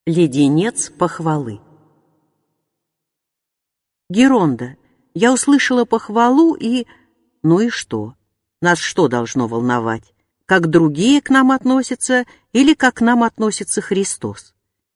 Леденец похвалы. Геронда, я услышала похвалу и... Ну и что? Нас что должно волновать? Как другие к нам относятся или как к нам относится Христос?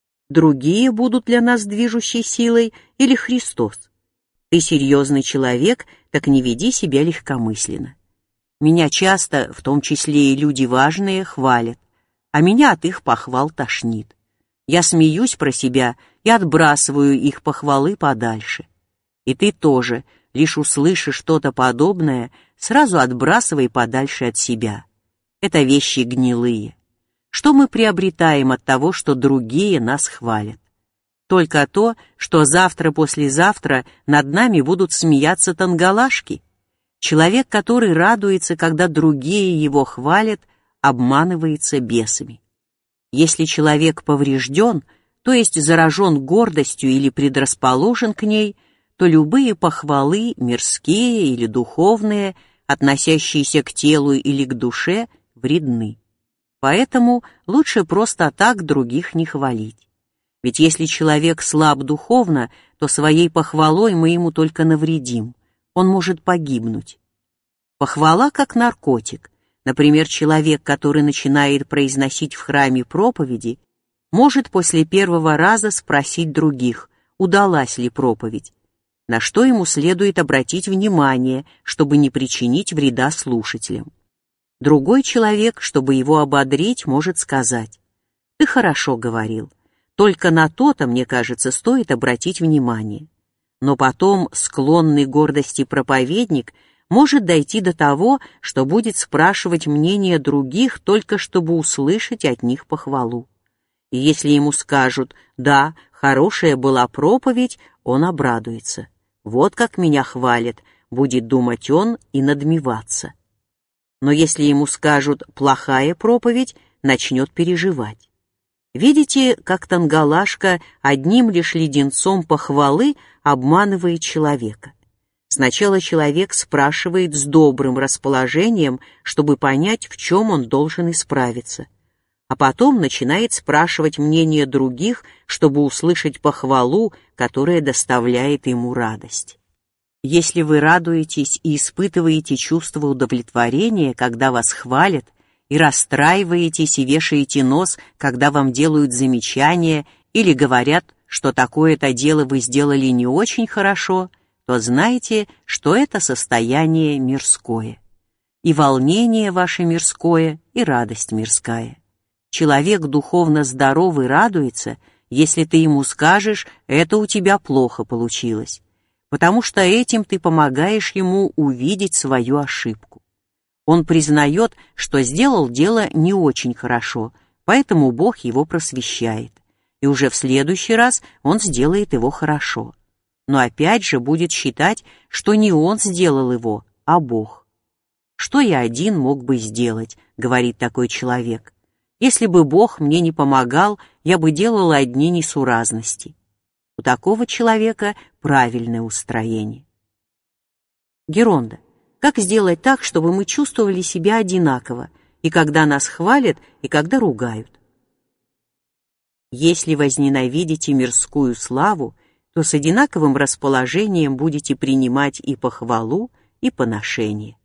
Другие будут для нас движущей силой или Христос? Ты серьезный человек, так не веди себя легкомысленно. Меня часто, в том числе и люди важные, хвалят, а меня от их похвал тошнит. Я смеюсь про себя и отбрасываю их похвалы подальше. И ты тоже, лишь услышишь что-то подобное, сразу отбрасывай подальше от себя. Это вещи гнилые. Что мы приобретаем от того, что другие нас хвалят? Только то, что завтра-послезавтра над нами будут смеяться тангалашки. Человек, который радуется, когда другие его хвалят, обманывается бесами. Если человек поврежден, то есть заражен гордостью или предрасположен к ней, то любые похвалы, мирские или духовные, относящиеся к телу или к душе, вредны. Поэтому лучше просто так других не хвалить. Ведь если человек слаб духовно, то своей похвалой мы ему только навредим. Он может погибнуть. Похвала как наркотик. Например, человек, который начинает произносить в храме проповеди, может после первого раза спросить других, удалась ли проповедь, на что ему следует обратить внимание, чтобы не причинить вреда слушателям. Другой человек, чтобы его ободрить, может сказать: «Ты хорошо говорил, только на то-то, мне кажется, стоит обратить внимание». Но потом склонный к гордости проповедник может дойти до того, что будет спрашивать мнение других только чтобы услышать от них похвалу. И если ему скажут: «Да, хорошая была проповедь», он обрадуется. «Вот как меня хвалят», будет думать он и надмеваться. Но если ему скажут «плохая проповедь», начнет переживать. Видите, как тангалашка одним лишь леденцом похвалы обманывает человека. Сначала человек спрашивает с добрым расположением, чтобы понять, в чем он должен исправиться, а потом начинает спрашивать мнение других, чтобы услышать похвалу, которая доставляет ему радость. Если вы радуетесь и испытываете чувство удовлетворения, когда вас хвалят, и расстраиваетесь и вешаете нос, когда вам делают замечания или говорят, что такое-то дело вы сделали не очень хорошо, то знайте, что это состояние мирское. И волнение ваше мирское, и радость мирская. Человек духовно здоровый радуется, если ты ему скажешь: «Это у тебя плохо получилось», потому что этим ты помогаешь ему увидеть свою ошибку. Он признает, что сделал дело не очень хорошо, поэтому Бог его просвещает, и уже в следующий раз он сделает его хорошо. Но опять же будет считать, что не он сделал его, а Бог. «Что я один мог бы сделать?» — говорит такой человек. «Если бы Бог мне не помогал, я бы делал одни несуразности». У такого человека правильное устроение. Геронда, как сделать так, чтобы мы чувствовали себя одинаково, и когда нас хвалят, и когда ругают? Если возненавидите мирскую славу, то с одинаковым расположением будете принимать и похвалу, и поношение.